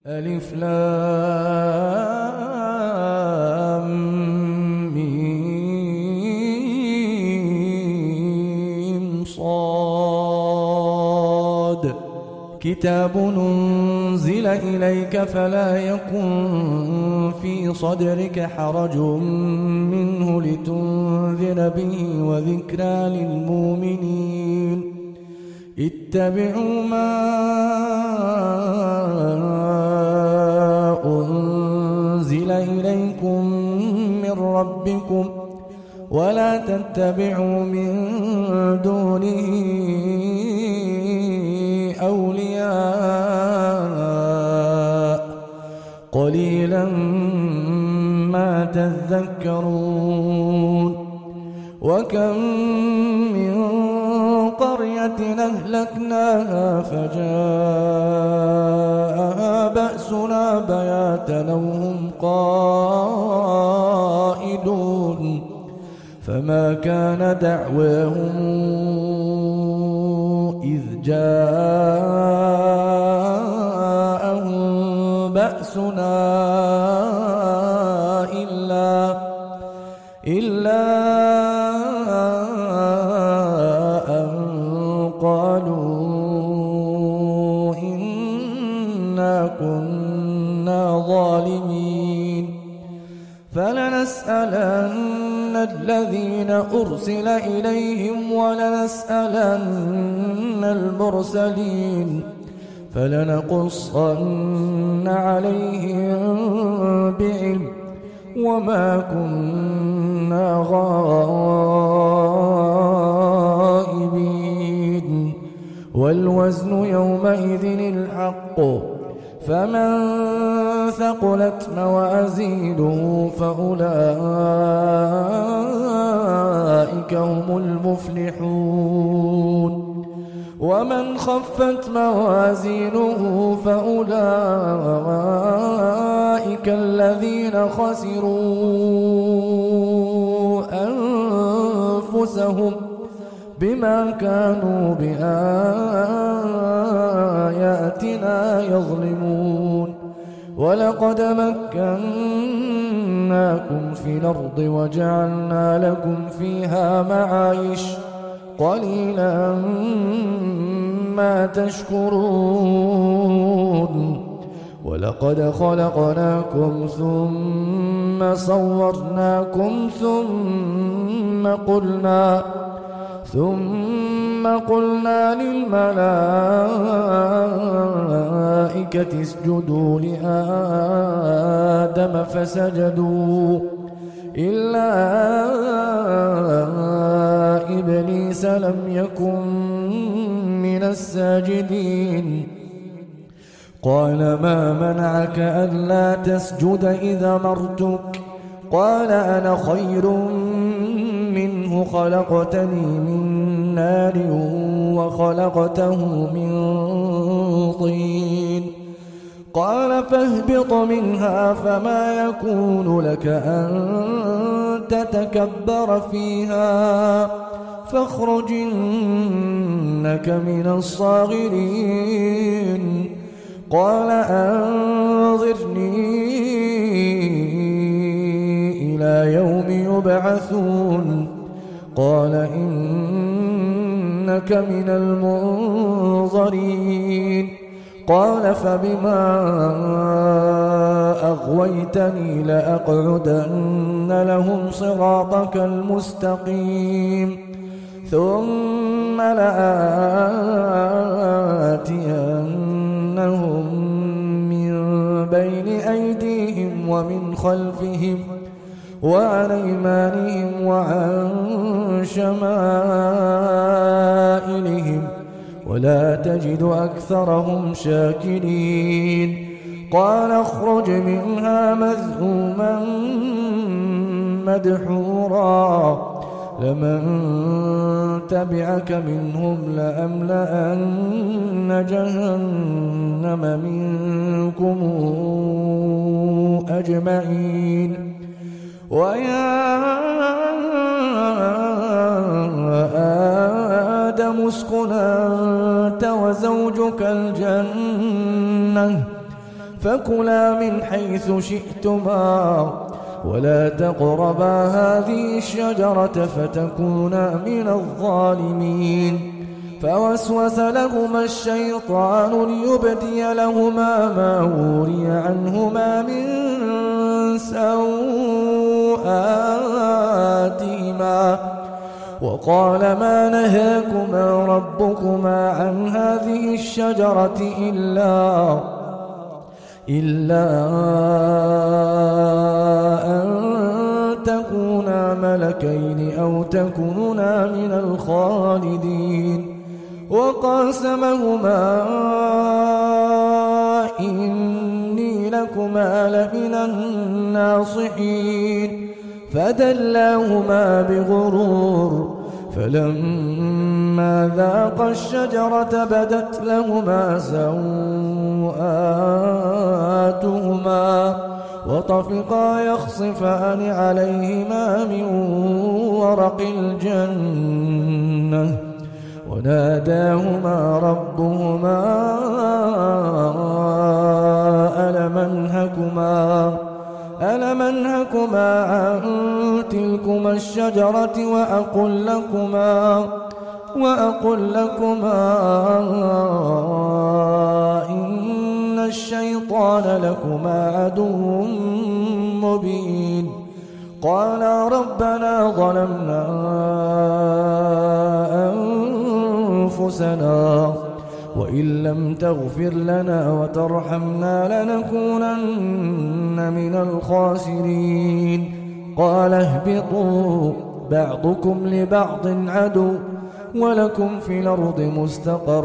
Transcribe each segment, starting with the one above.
ألف لام ميم صاد كتاب أنزل إليك فلا يكن في صدرك حرج منه لتنذر به وذكرى للمؤمنين اتبعوا ما أنزل إليكم من ربكم ولا تتبعوا من دونه أولياء قليلا ما تذكرون وكم من قرية أهلكناها فجاءها بأسنا بياتا وهم قائلون فما كان دعواهم إذ جاءهم بأسنا إلا أن قالوا إنا كنا ظالمين فلنسألن الذين أرسل إليهم ولنسألن المرسلين فلنقصن عليهم بعلم وما كنا غائبين والوزن يومئذ الحق فمن ثقلت موازينه فأولئك هم المفلحون ومن خفت موازينه فأولئك الذين خسروا أنفسهم بما كانوا بآياتنا يظلمون ولقد مكناكم في الأرض وجعلنا لكم فيها معايش قليلا ما تشكرون ولقد خلقناكم ثم صورناكم ثم قلنا للملائكة اسجدوا لآدم فسجدوا إلا إبليس لم يكن من الساجدين قال ما منعك ألا تسجد إذا أمرتك قال أنا خير منه خلقتني من نار وخلقته من طين قال فاهبط منها فما يكون لك أن تتكبر فيها فاخرج إنك من الصاغرين قال أنظرني إلى يوم يبعثون قال إنك من المنظرين قال فبما أغويتني لأقعدن لهم صراطك المستقيم ثم لآتينهم من بين أيديهم ومن خلفهم وعن أيمانهم وعن شمائلهم ولا تجد أكثرهم شاكرين قال اخرج منها مذءوما مدحورا لمن تبعك منهم لأملأن جهنم منكم أجمعين ويا آدم اسكن أنت وزوجك الجنة فكلا من حيث شئتما ولا تقربا هذه الشجرة فتكونا من الظالمين. فوسوس لهما الشيطان ليبدي لهما ما وري عنهما من سوآتهما وقال ما نهاكما ربكما عن هذه الشجرة إلا أن تكونا ملكين أو تكونا من الخالدين. وقاسمهما إني لكما لمن الناصحين فدلاهما بغرور فلما ذاقا الشجرة بدت لهما سوآتهما وطفقا يخصفان عليهما من ورق الجنة وناداهما ربهما ألم أنهكما عن تلكما الشجرة وأقل لكما إن الشيطان لكما عدو مبين. قالا ربنا ظلمنا أنفسنا وإن لم تغفر لنا وترحمنا لنكونن من الخاسرين. قال اهبطوا بعضكم لبعض عدو ولكم في الأرض مستقر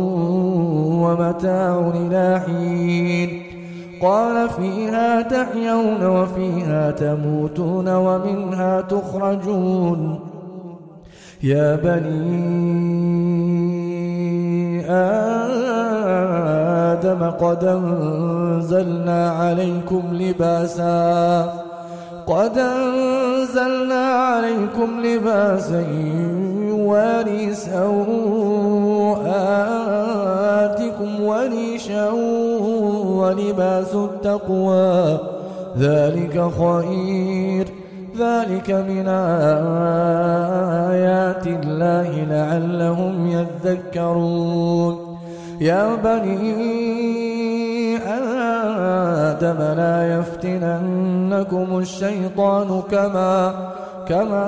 ومتاع إلى حين. قال فيها تحيون وفيها تموتون ومنها تخرجون. يا بني آدم قد أنزلنا عليكم لباسا يواري سوآتكم وريشا ولباس التقوى ذلك خير ذلك من آيات الله لعلهم يذكرون. يا بني آدم لا يفتننكم الشيطان كما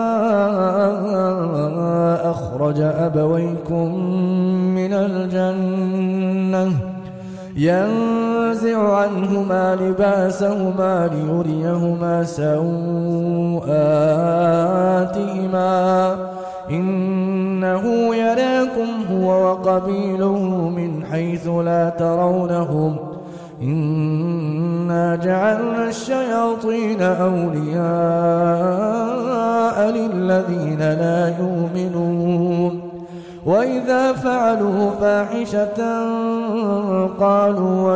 أخرج أبويكم من الجنة ينزع عنهما لباسهما ليريهما سوآتهما إنه يراكم هو وقبيله من حيث لا ترونهم إنا جعلنا الشياطين أولياء للذين لا يؤمنون. وإذا فعلوا فاحشة قالوا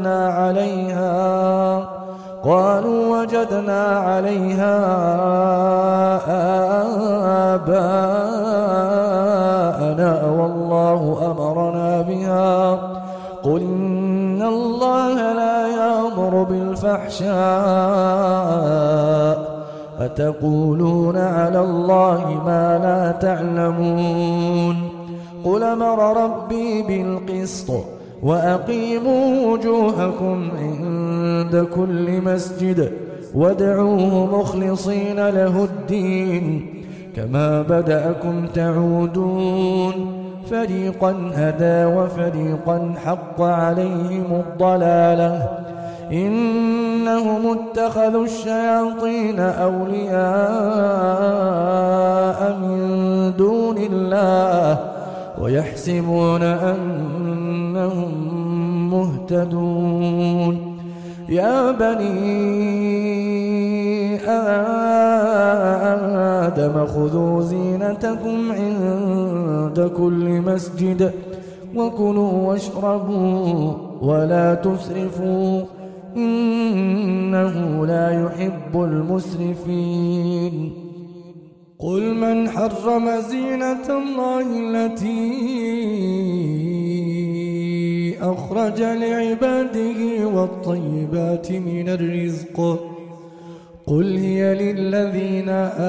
وجدنا عليها آباءنا والله أمرنا بها قل إن الله لا يأمر بالفحشاء أتقولون على الله ما لا تعلمون. قل أمر ربي بالقسط وأقيموا وجوهكم عند كل مسجد وادعوه مخلصين له الدين كما بدأكم تعودون. فريقا هدى وفريقا حق عليهم الضلالة إنهم اتخذوا الشياطين أولياء من دون الله ويحسبون أنهم مهتدون. يا بني آدم خذوا زينتكم عند كل مسجد وكلوا واشربوا ولا تسرفوا إنه لا يحب المسرفين. قل من حرم زينة الله التي أخرج لعباده والطيبات من الرزق قل هي للذين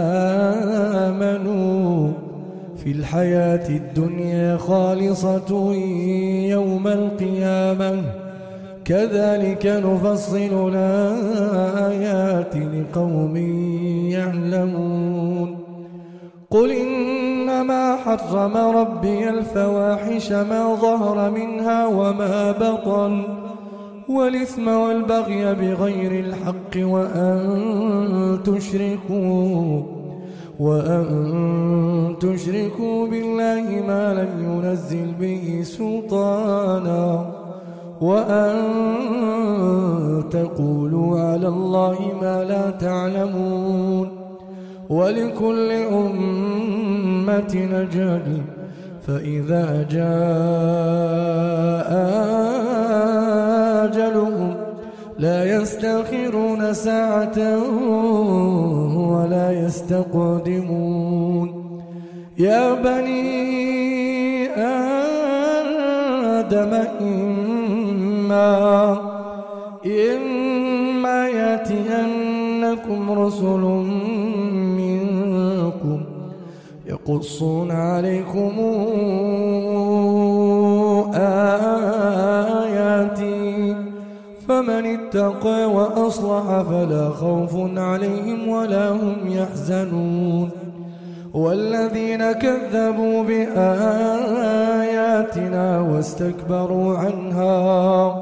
آمنوا في الحياة الدنيا خالصة يوم القيامة كذلك نفصل الآيات لقوم يعلمون قل إنما حرم ربي الفواحش ما ظهر منها وما بطن والإثم والبغي بغير الحق وأن تشركوا بالله ما لم ينزل به سلطانا وأن تقولوا على الله ما لا تعلمون ولكل أمة أجل فإذا جاء أجلهم لا يستأخرون ساعة ولا يستقدمون يا بني آدم إما يأتينكم رسل منكم يقصون عليكم آياتي فمن اتقى وأصلح فلا خوف عليهم ولا هم يحزنون والذين كذبوا بآياتنا واستكبروا عنها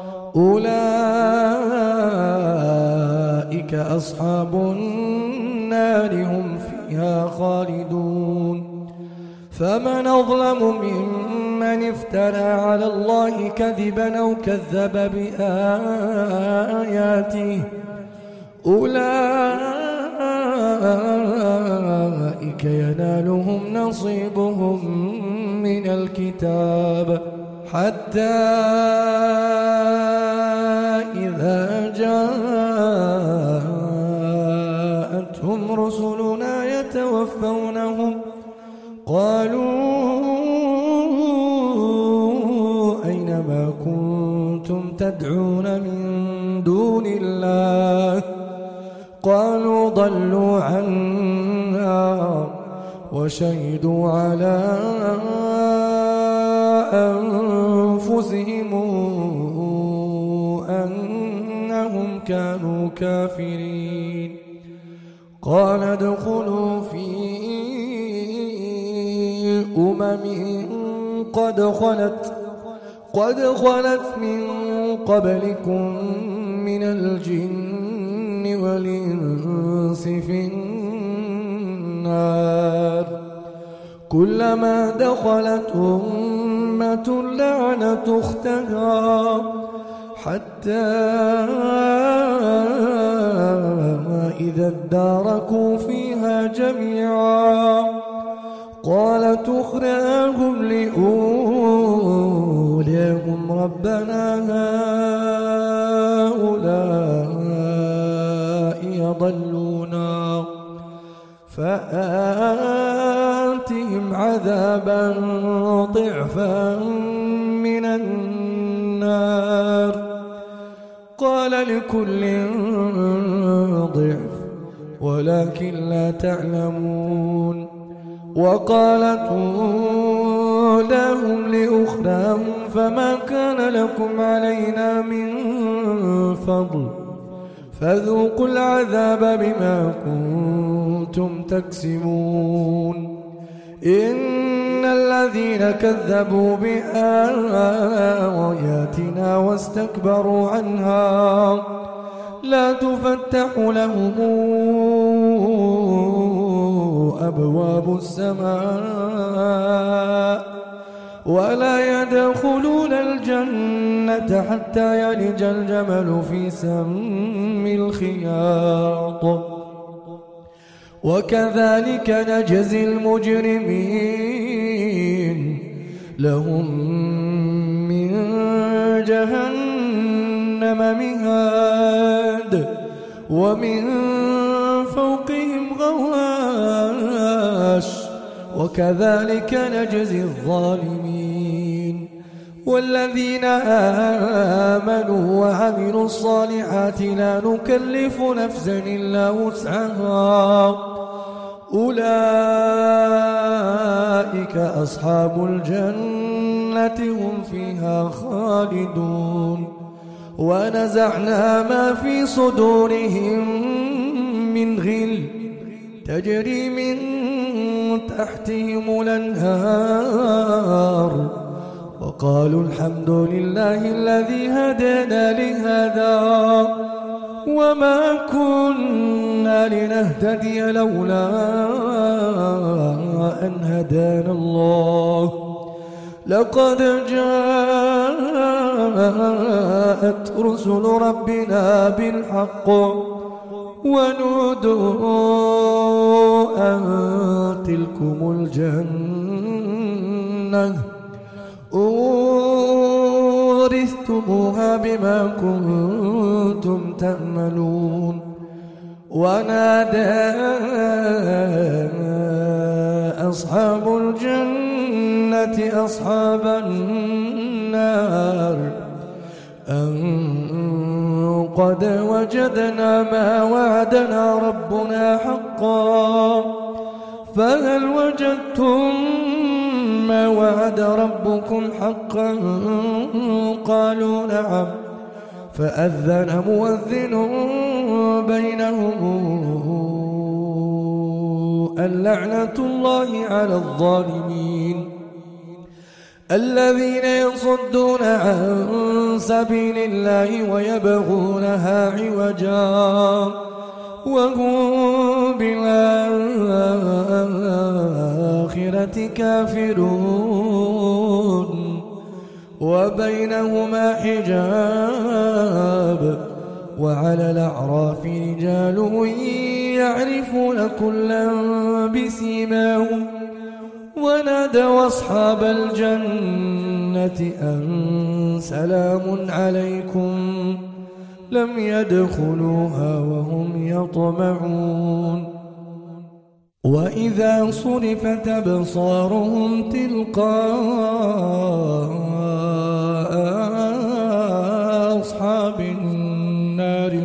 أولئك أصحاب النار هم فيها خالدون فمن أظلم ممن افترى على الله كذبا أو كذب بآياته أولئك ينالهم نصيبهم من الكتاب حتى إذا جاءتهم رسلنا يتوفونهم قالوا أين ما كنتم تدعون من دون الله قالوا ضلوا عنا وشهدوا على أنفسهم أنهم كانوا كافرين قال ادخلوا في قد خلت من قبلكم من الجن والإنس في النار كلما دخلت أمة لعنت أختها حتى إذا اداركوا فيها جميعا قالت أخراهم لأوليهم ربنا هؤلاء يضلونا فآتهم عذابا ضعفا من النار قال لكل ضعف ولكن لا تعلمون وقالت أولاهم لأخراهم فما كان لكم علينا من فضل فذوقوا العذاب بما كنتم تكسبون إن الذين كذبوا بآياتنا واستكبروا عنها لا تفتح لهم أبواب السماء ولا يدخلون الجنة حتى يلج الجمل في سم الخياط وكذلك نجزي المجرمين لهم من جهنم مهاد ومن فوقهم غواش وكذلك نجزي الظالمين والذين آمنوا وعملوا الصالحات لا نكلف نفسا إلا وسعها أولئك أصحاب الجنة هم فيها خالدون ونزعنا ما في صدورهم من غل تجري من تحتهم الأنهار وقالوا الحمد لله الذي هدانا لهذا وما كنا لنهتدي لولا أن هدانا الله لقد جاءت رسل ربنا بالحق ونودوا أن تلكم الجنة أورثتموها بما كنتم تأملون ونادى أصحاب الجنة أصحاب النار أن قد وجدنا ما وعدنا ربنا حقا فهل وجدتم ما وعد ربكم حقا قالوا نعم فأذن مؤذن بينهم اللعنة الله على الظالمين الذين يصدون عن سبيل الله ويبغونها عوجا وهم بالآخرة كافرون وبينهما حجاب وعلى الأعراف رجال يعرفون كلا بسيماهم ونادوا أصحاب الجنة أن سلام عليكم لم يدخلوها وهم يطمعون وإذا صرفت أبصارهم تلقاء أصحاب النار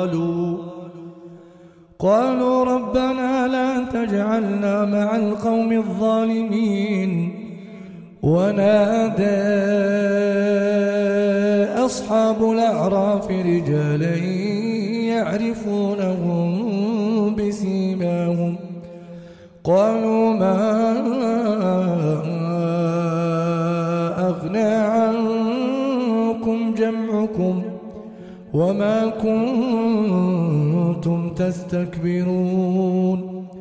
قالوا ربنا لا تجعلنا مع القوم الظالمين ونادى أصحاب الأعراف رجالا يعرفونهم بسيماهم قالوا ما أغنى عنكم جمعكم وما كنتم تستكبرون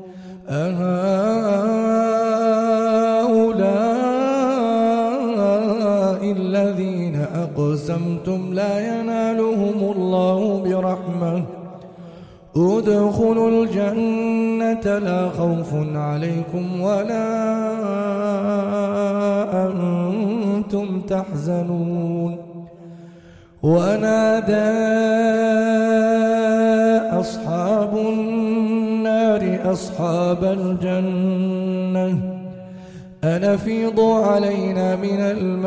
أهؤلاء الذين أقسمتم لا ينالهم الله برحمة ادخلوا الجنة لا خوف عليكم ولا أنتم تحزنون ونادى أصحاب النار أصحاب الجنة أن أفيضوا علينا من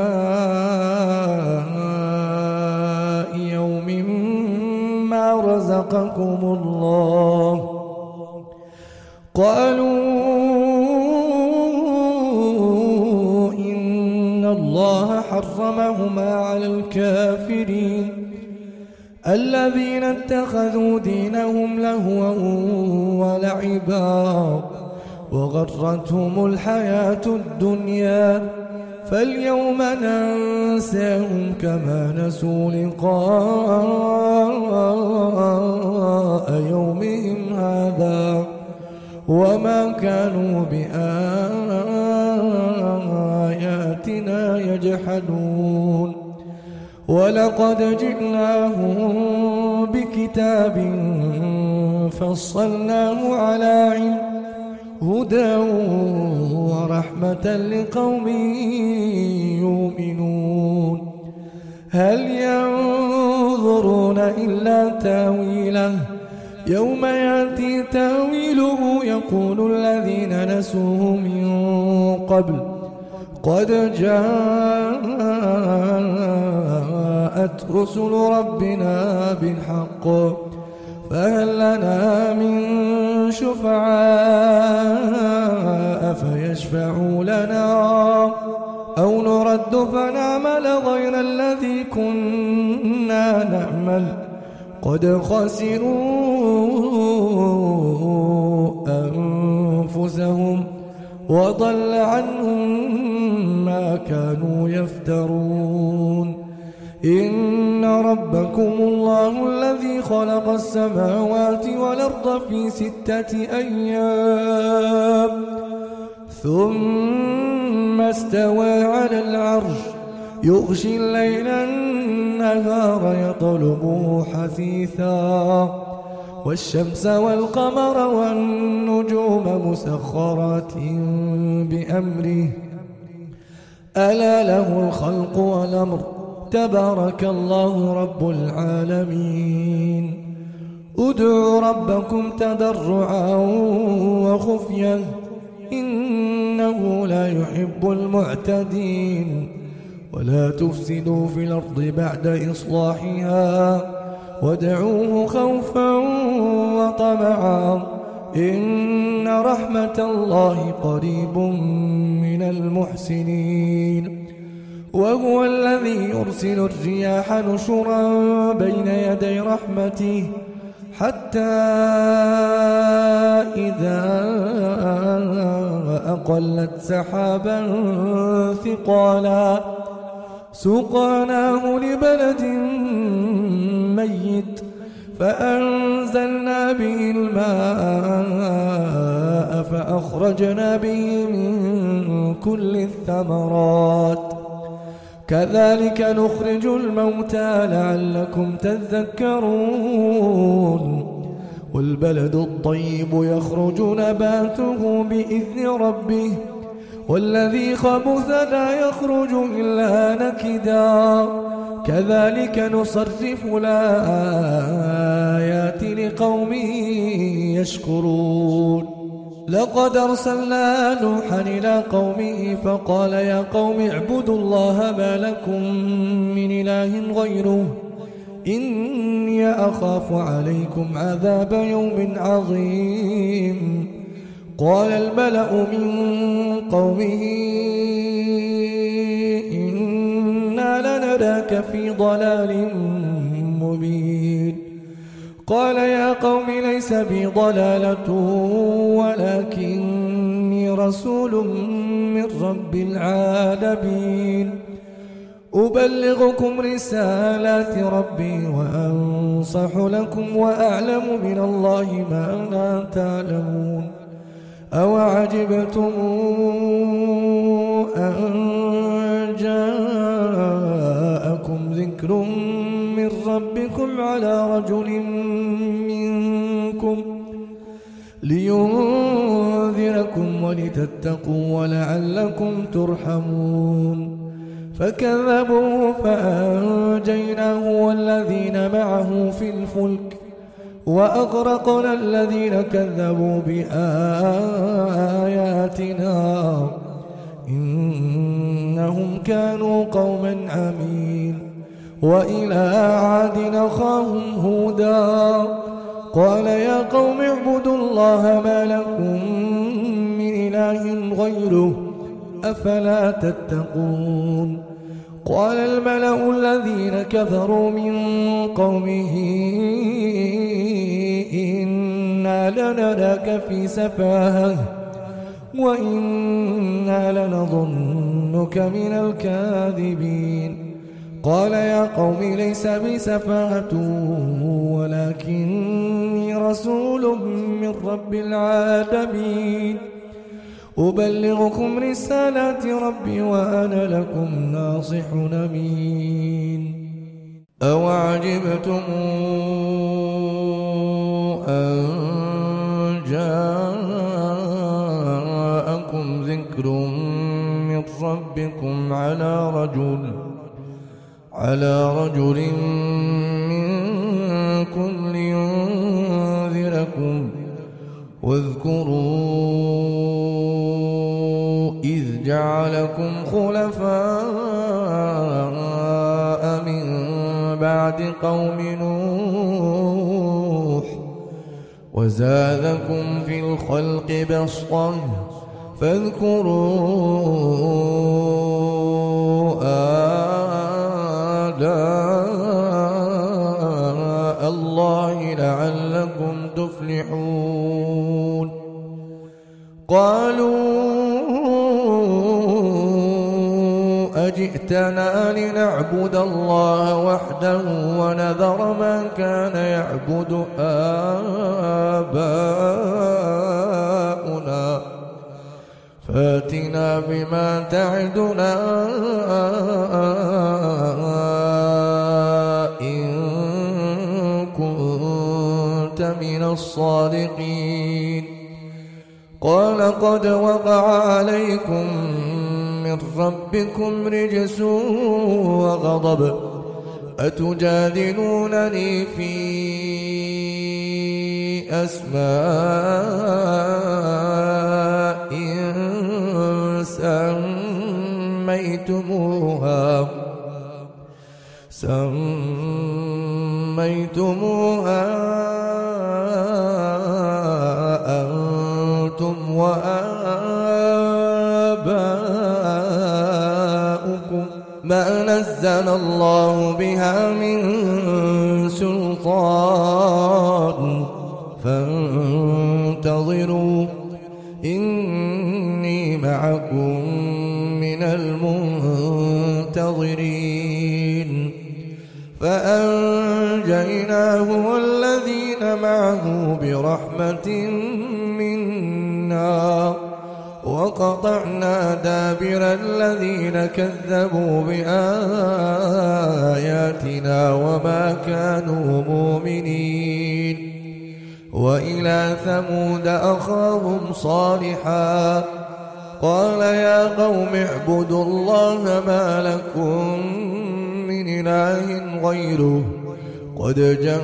الماء يوم ما رزقكم الله قالوا إن الله حرمهما على الكافرين الذين اتخذوا دينهم لهوا ولعبا وغرتهم الحياة الدنيا فاليوم ننساهم كما نسوا لقاء يومهم هذا وما كانوا بآياتنا يجحدون ولقد جئناهم بكتاب فصلناه على علم هدى ورحمة لقوم يؤمنون هل ينظرون إلا تاويله يوم يأتي تاويله يقول الذين نسوه من قبل قد جاءت جاءت رسل ربنا بالحق فهل لنا من شفعاء فيشفعوا لنا أو نرد فنعمل غير الذي كنا نعمل قد خسروا أنفسهم وضل عنهم ما كانوا يفترون إن ربكم الله الذي خلق السماوات والأرض في 6 أيام ثم استوى على العرش يغشي الليل النهار يطلبه حثيثا والشمس والقمر والنجوم مسخرات بأمره ألا له الخلق والأمر تبارك الله رب العالمين ادعوا ربكم تضرعا وخفيا إنه لا يحب المعتدين ولا تفسدوا في الأرض بعد إصلاحها وادعوه خوفا وطمعا إن رحمة الله قريب من المحسنين وهو الذي يرسل الرياح نشرا بين يدي رحمته حتى إذا أقلت سحابا ثقالا سقناه لبلد ميت فأنزلنا به الماء فأخرجنا به من كل الثمرات كذلك نخرج الموتى لعلكم تذكرون والبلد الطيب يخرج نباته بإذن ربه والذي خبث لا يخرج إلا نكدا كذلك نصرف الآيات لقوم يشكرون لقد أرسلنا نوحا إلى قومه فقال يا قوم اعبدوا الله ما لكم من إله غيره إني أخاف عليكم عذاب يوم عظيم قال الملأ من قومه إنا لنراك في ضلال مبين قال يا قوم ليس بي ضلالة ولكني رسول من رب العالمين أبلغكم رسالات ربي وأنصح لكم وأعلم من الله ما لا تعلمون أوعجبتم أن جاءكم ذكر من ربكم على رجل منكم لينذركم ولتتقوا ولعلكم ترحمون فكذبوه فأنجيناه والذين معه في الفلك وأغرقنا الذين كذبوا بآياتنا إنهم كانوا قوما عمين وإلى عاد أخاهم هودا قال يا قوم اعبدوا الله ما لكم من إله غيره أفلا تتقون قال الملأ الذين كفروا من قومه إنا لنراك في سفاهة وإنا لنظنك من الكاذبين قال يا قوم ليس بي سفاهة ولكني رسول من رب العالمين أبلغكم رسالات ربي وأنا لكم ناصح أمين أوعجبتم أن جاءكم ذكر من ربكم على رجل منكم لينذركم واذكروا إذ جعلكم خلفاء وزادكم في الخلق بسطة فاذكروا آلاء الله لعلكم تفلحون. قالوا أجئتنا لنعبد الله وحده ونذر ما كان يعبد آباؤنا فاتنا بما تعدنا إن كنت من الصادقين. قال قد وقع عليكم من ربكم رجس وغضب أتجادلونني في أسماء سميتموها أنتم وآباؤكم ما نزل الله بها من سلطان فانتظروا إني معكم من المنتظرين. فأنجيناه والذين معه برحمة منا وقطعنا دابر الذين كذبوا بآياتنا وما كانوا مؤمنين. وإلى ثمود أخاهم صالحا قال يا قوم اعبدوا الله ما لكم من إله غيره قد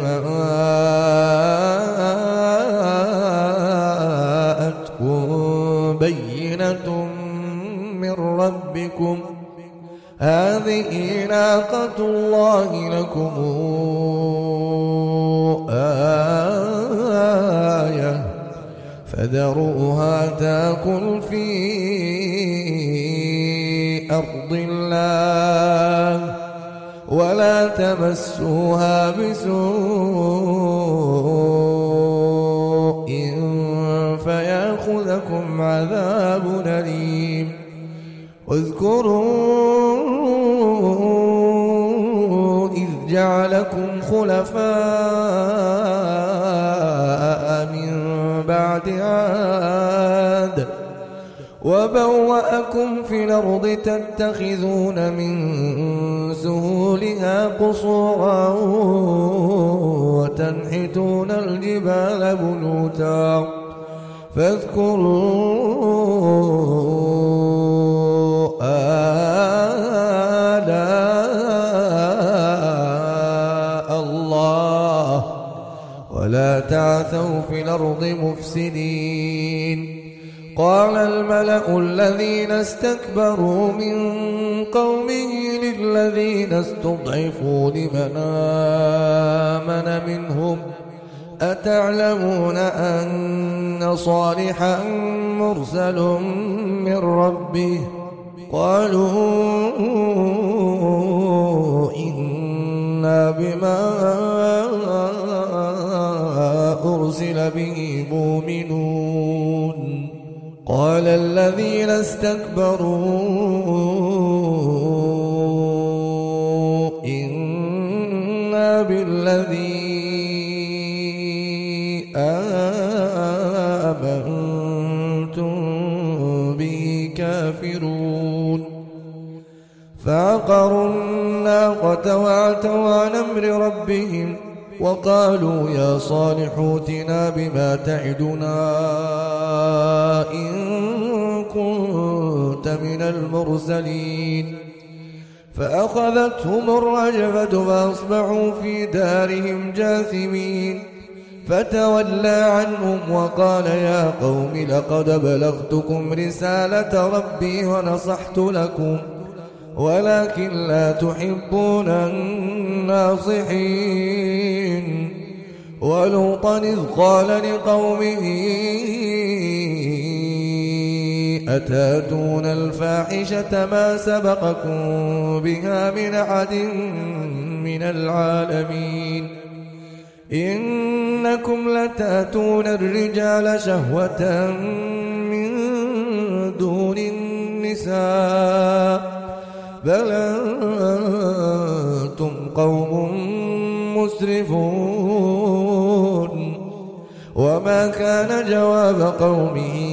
جاءتكم بينة من ربكم هذه ناقة الله لكم آية فذروها تاكل في أرض الله ولا تمسوها بسوء فيأخذكم عذاب أليم. واذكروا إذ جعلكم خلفاء من بعد عاد وبوأكم في الأرض تتخذون من سهولها قصورا وتنحتون الجبال بيوتا فاذكروا آلاء الله ولا تعثوا في الأرض مفسدين. قال الملأ الذين استكبروا من قومه للذين استضعفوا لمن آمن منهم أتعلمون أن صالحا مرسل من ربه قالوا إنا بما أرسل به مؤمنون. قال الذين استكبروا إنا بالذي آمنتم به كافرون. فعقروا الناقة وعتوا عن أمر ربهم وقالوا يا صالح ائتنا بما تعدنا إن كنت من المرسلين. فأخذتهم الرجفة فأصبحوا في دارهم جاثمين. فتولى عنهم وقال يا قوم لقد بلغتكم رسالة ربي ونصحت لكم ولكن لا تحبون الناصحين. ولوطا إذ قال لقومه أتاتون الفاحشة ما سبقكم بها من أحد من العالمين إنكم لتأتون الرجال شهوة من دون النساء بل أنتم قوم مسرفون وما كان جواب قومه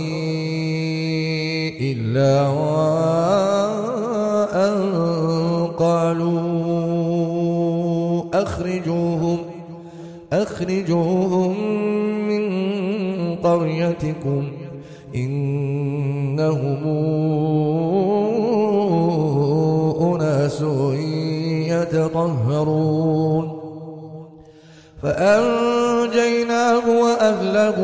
إلا أن قالوا أخرجوهم من قريتكم إنهم أناس يتطهرون فأنجيناه وأهله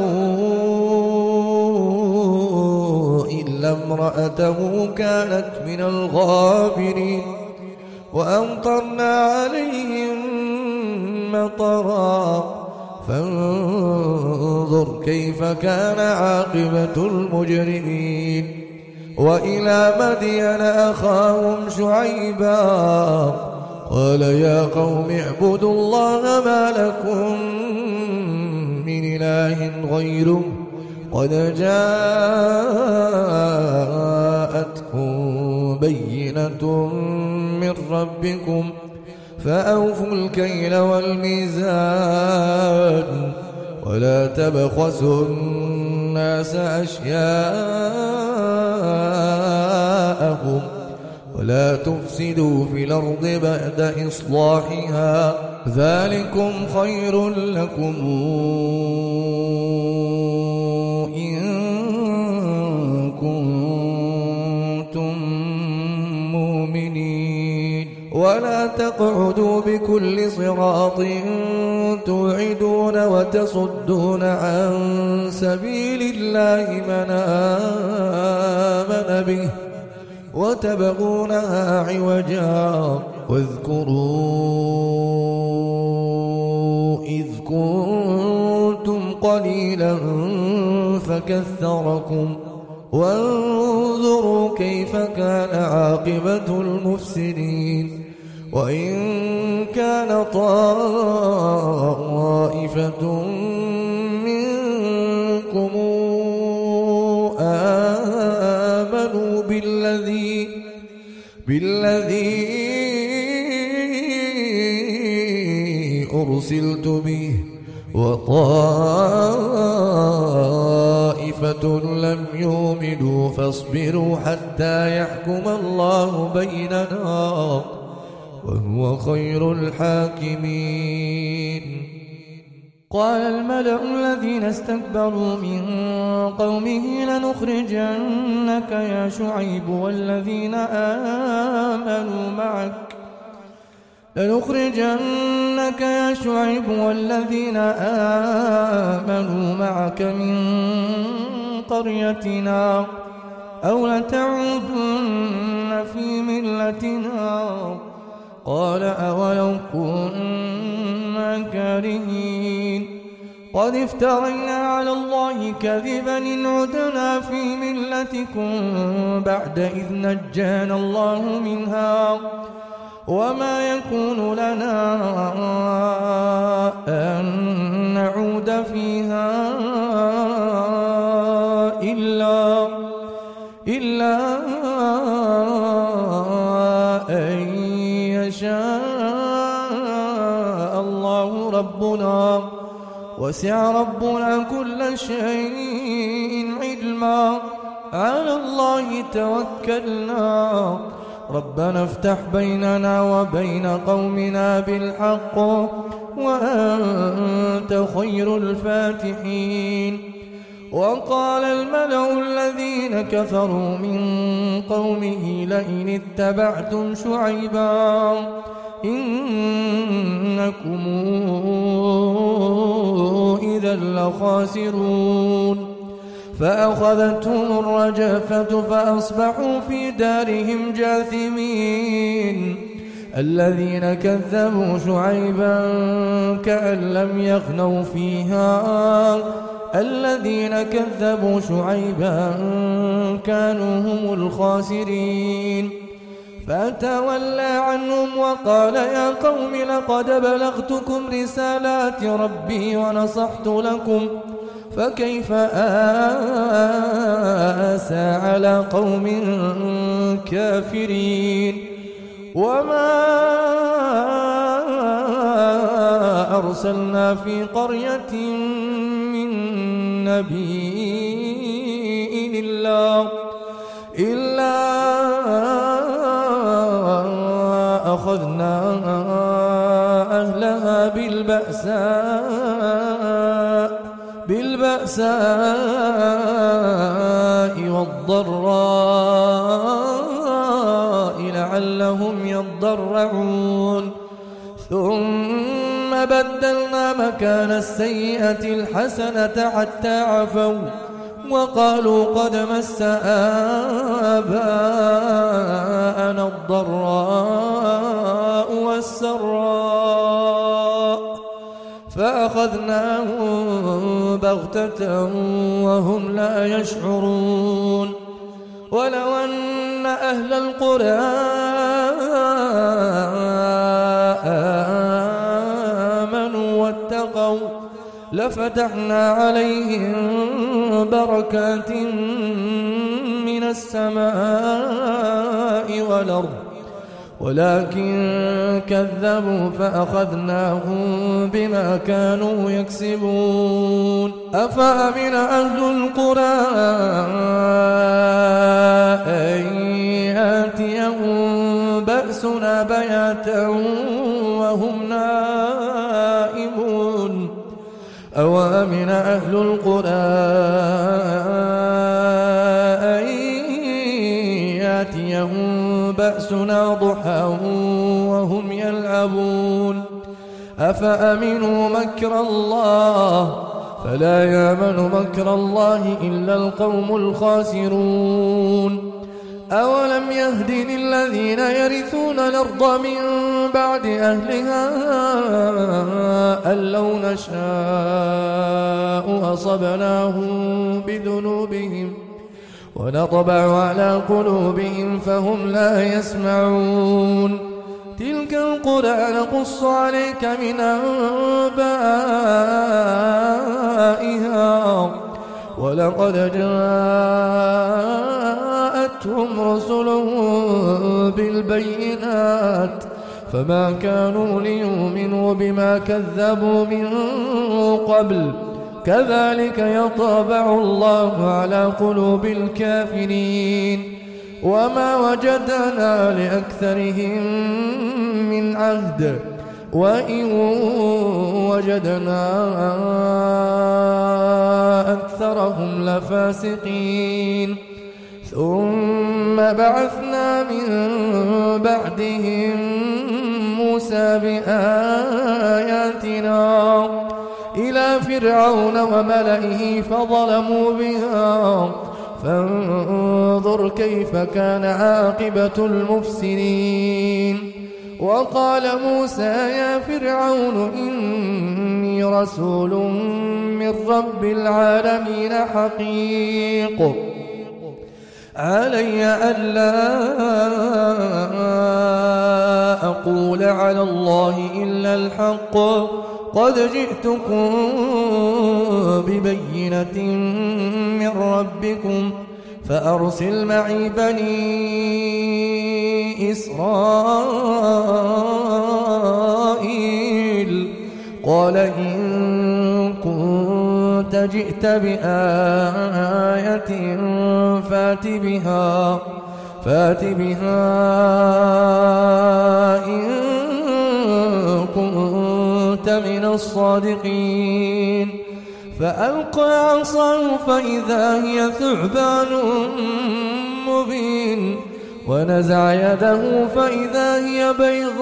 إلا امرأته كانت من الغابرين وأمطرنا عليهم مطرا فانظر كيف كان عاقبة المجرمين وإلى مدين أخاهم شعيبا قال يا قوم اعبدوا الله ما لكم من إله غيره قد جاءتكم بينة من ربكم فأوفوا الكيل والميزان ولا تبخسوا الناس أشياءهم ولا تفسدوا في الأرض بعد إصلاحها ذلكم خير لكم إن كنتم مؤمنين ولا تقعدوا بكل صراط توعدون وتصدون عن سبيل الله من آمن به وتبغونها عوجا واذكروا إذ كنتم قليلا فكثركم وانظروا كيف كان عاقبة المفسدين وإن كان طائفة منكم آمنوا بالذي أرسلت به وطائفة لم يؤمنوا فاصبروا حتى يحكم الله بيننا وهو خير الحاكمين قال الملأ الذين استكبروا من قومه لنخرجنك يا شعيب والذين آمنوا معك من قريتنا أو لتعودن في ملتنا قال أولو كنا كارهين قد افترينا على الله كذبا إن عدنا في ملتكم بعد إذ نجانا الله منها وما يكون لنا أن نعود فيها إلا أن يشاء الله ربنا وسع ربنا كل شيء علما على الله توكلنا ربنا افتح بيننا وبين قومنا بالحق وأنت خير الفاتحين وقال الملأ الذين كفروا من قومه لئن اتبعتم شعيبا إنكم إذا لخاسرون فأخذتهم الرجفة فأصبحوا في دارهم جاثمين الذين كذبوا شعيبا كأن لم يغنوا فيها الذين كذبوا شعيبا كانوا هم الخاسرين فتولى عنهم وقال يا قوم لقد بلغتكم رسالات ربي ونصحت لكم فكيف آسى على قوم كافرين وما أرسلنا في قرية من نبي إلا أخذنا أهلها بالبأساء والضراء لعلهم يضرعون ثم بدلنا مكان السيئة الحسنة حتى عفوا وقالوا قد مس آباءنا الضراء والسراء فأخذناهم بغتة وهم لا يشعرون ولو أن أهل القرى آمنوا واتقوا لفتحنا عليهم بركات من السماء والأرض ولكن كذبوا فأخذناهم بما كانوا يكسبون أفأمن أهل القرى أن يأتيهم بأسنا بياتا وهم نائمون أوامن أهل القرى أن يأتيهم بأسنا ضحى وهم يلعبون أفأمنوا مكر الله فلا يأمن مكر الله إلا القوم الخاسرون أولم يهد للذين يرثون الأرض من بعد أهلها أن لو نشاء أصبناهم بذنوبهم ونطبع على قلوبهم فهم لا يسمعون تلك القرى نقص عليك من أنبائها ولقد جاءتهم رسلهم بالبينات فما كانوا ليؤمنوا بما كذبوا من قبل كذلك يطبع الله على قلوب الكافرين وما وجدنا لأكثرهم من عهد وإن وجدنا أكثرهم لفاسقين ثم بعثنا من بعدهم موسى بآياتنا إلى فرعون وملئه فظلموا بها فانظر كيف كان عاقبة المفسدين وقال موسى يا فرعون إني رسول من رب العالمين حقيق علي ألا أقول على الله إلا الحق قد جئتكم ببينة من ربكم فأرسل معي بني إسرائيل قال إن كنت جئت بآية فات بها إن كنت من الصادقين فألقى عصاه فإذا هي ثعبان مبين ونزع يده فإذا هي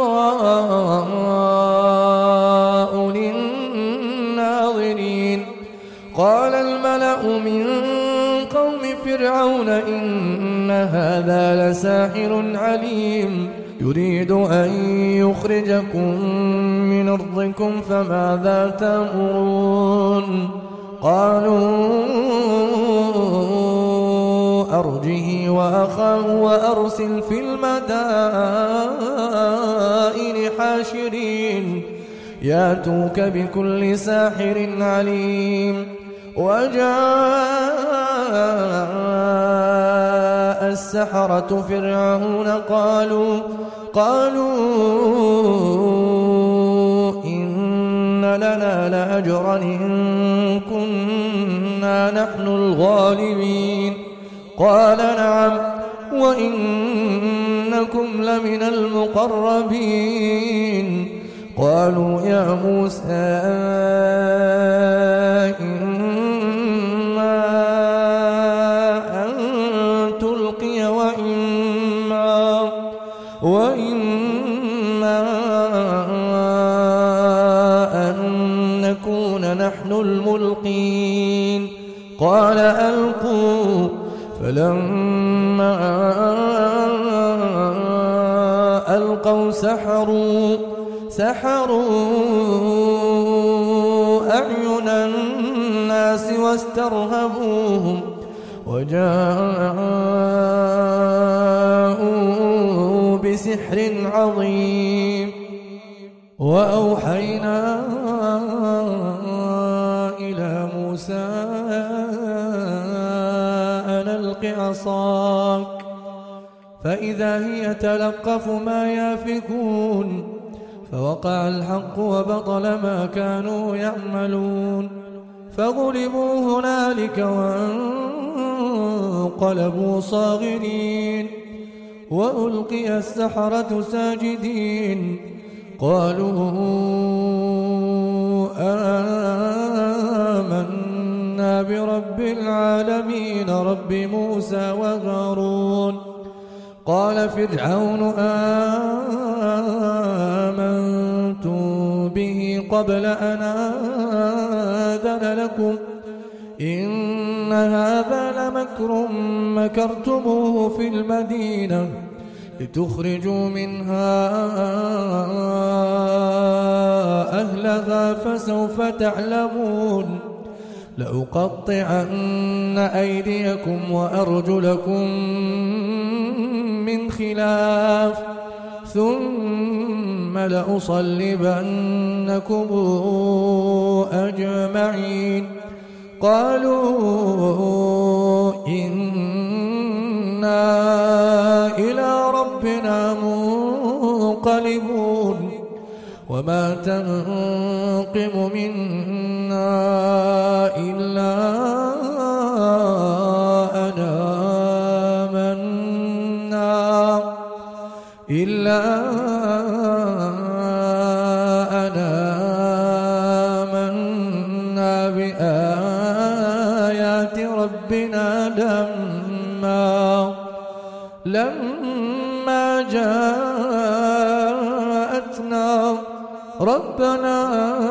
بيضاء للناظرين قال الملأ من قوم فرعون إن هذا لساحر عليم يريد أن يخرجكم من أرضكم فماذا تأمرون قالوا أرجه وأخاه وأرسل في المدائن حاشرين ياتوك بكل ساحر عليم وجاء السحرة فرعون قالوا إن لنا لأجرا إن كنا نحن الغالبين قال نعم وإنكم لمن المقربين قالوا يا موسى إما أن تلقي وإما أن نكون نحن الملقين قال ألقوا فلما ألقوا سحروا أعين الناس واسترهبوهم وجاءوا بسحر عظيم وأوحينا إلى موسى أن ألق عصاك فإذا هي تلقف ما يافكون فوقع الحق وبطل ما كانوا يعملون فغلبوا هنالك وانقلبوا صاغرين وألقي السحرة ساجدين قالوا آمنا برب العالمين رب موسى وهارون قال فرعون آمنتم به قبل أن آذن لكم إن هذا لمكر مكرتموه في المدينة لتخرجوا منها أهلها فسوف تعلمون لأقطعن أيديكم وأرجلكم من خلاف ثم لأصلبنكم أجمعين قالوا إنا إلى ربنا منقلبون وما تنقم منا إلا أن آمنا بآيات ربنا لما جاءتنا ربنا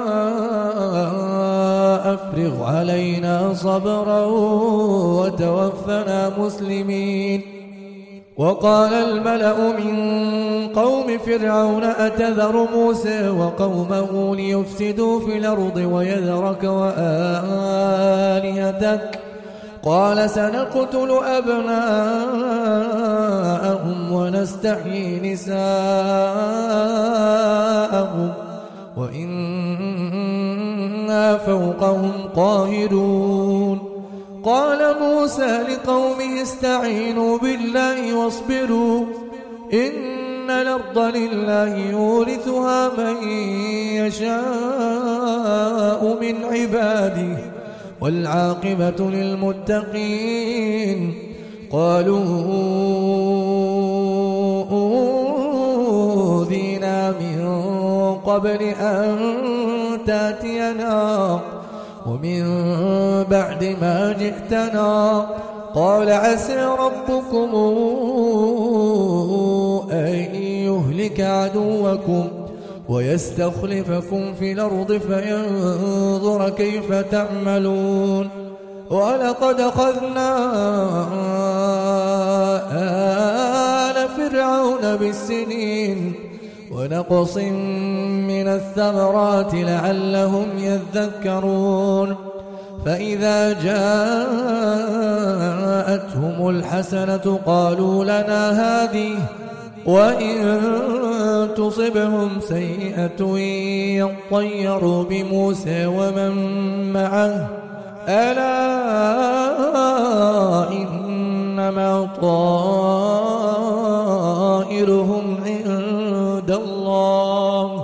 أفرغ علينا صبرا وتوفنا مسلمين وقال الملأ من قوم فرعون أتذر موسى وقومه ليفسدوا في الأرض ويذرك وآلهتك قال سنقتل أبناءهم ونستحيي نساءهم وإنا فوقهم قاهرون قال موسى لقومه استعينوا بالله واصبروا إن الأرض لله يورثها من يشاء من عباده والعاقبة للمتقين قالوا أوذينا من قبل أن تأتينا ومن بعد ما جئتنا قال عسى ربكم أن يهلك عدوكم ويستخلفكم في الأرض فينظر كيف تعملون ولقد أخذنا آل آل فرعون بالسنين ونقص من الثمرات لعلهم يذكرون فإذا جاءتهم الحسنة قالوا لنا هذه وإن تصبهم سيئة يطيروا بموسى ومن معه ألا إنما طائرهم عند الله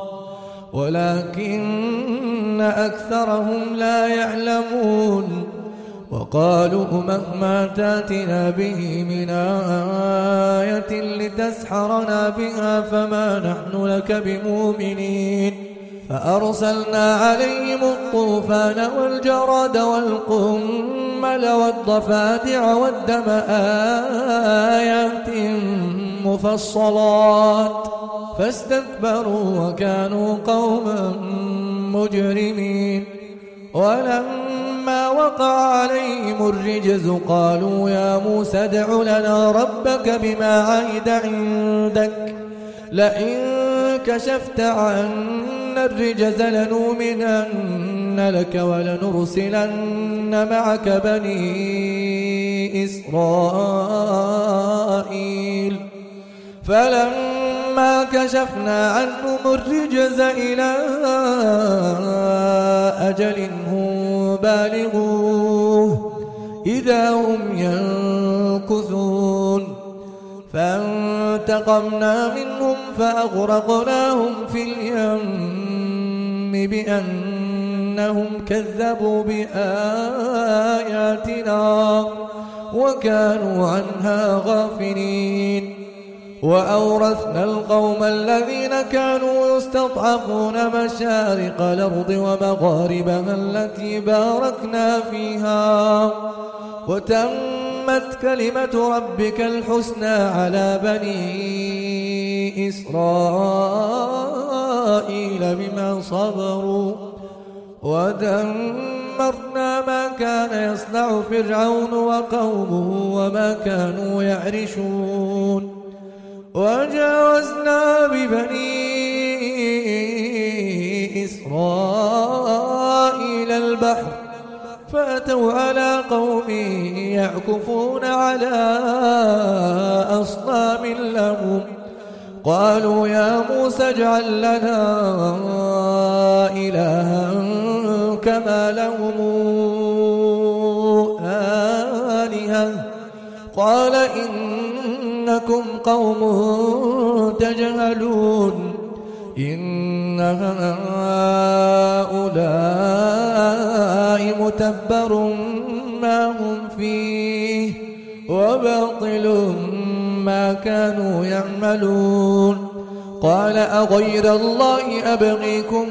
ولكن أكثرهم لا يعلمون وقالوا مهما تاتنا به من آية لتسحرنا بها فما نحن لك بمؤمنين فأرسلنا عليهم الطوفان والجراد والقمل والضفادع والدم آيات مفصلات فاستكبروا وكانوا قوما مجرمين ولما وقع عليهم الرجز قالوا يا موسى ادع لنا ربك بما عهد عندك لئن كشفت عنا الرجز لنؤمنن لك ولنرسلن معك بني إسرائيل فلما كشفنا عنهم الرجز إلى أجل هم بالغوه إذا هم ينكثون فانتقمنا منهم فأغرقناهم في اليم بأنهم كذبوا بآياتنا وكانوا عنها غافلين وأورثنا القوم الذين كانوا يستضعفون مشارق الأرض ومغاربها التي باركنا فيها وتمت كلمة ربك الحسنى على بني إسرائيل بما صبروا ودمرنا ما كان يصنع فرعون وقومه وما كانوا يعرشون وجاوزنا ببني إسرائيل البحر فأتوا على قوم يعكفون على أصنام لهم قالوا يا موسى اجعل لنا إلها كما لهم آلهة قال إنكم قوم تجهلون إن هؤلاء متبر ما هم فيه وباطل ما كانوا يعملون قال أغير الله أبغيكم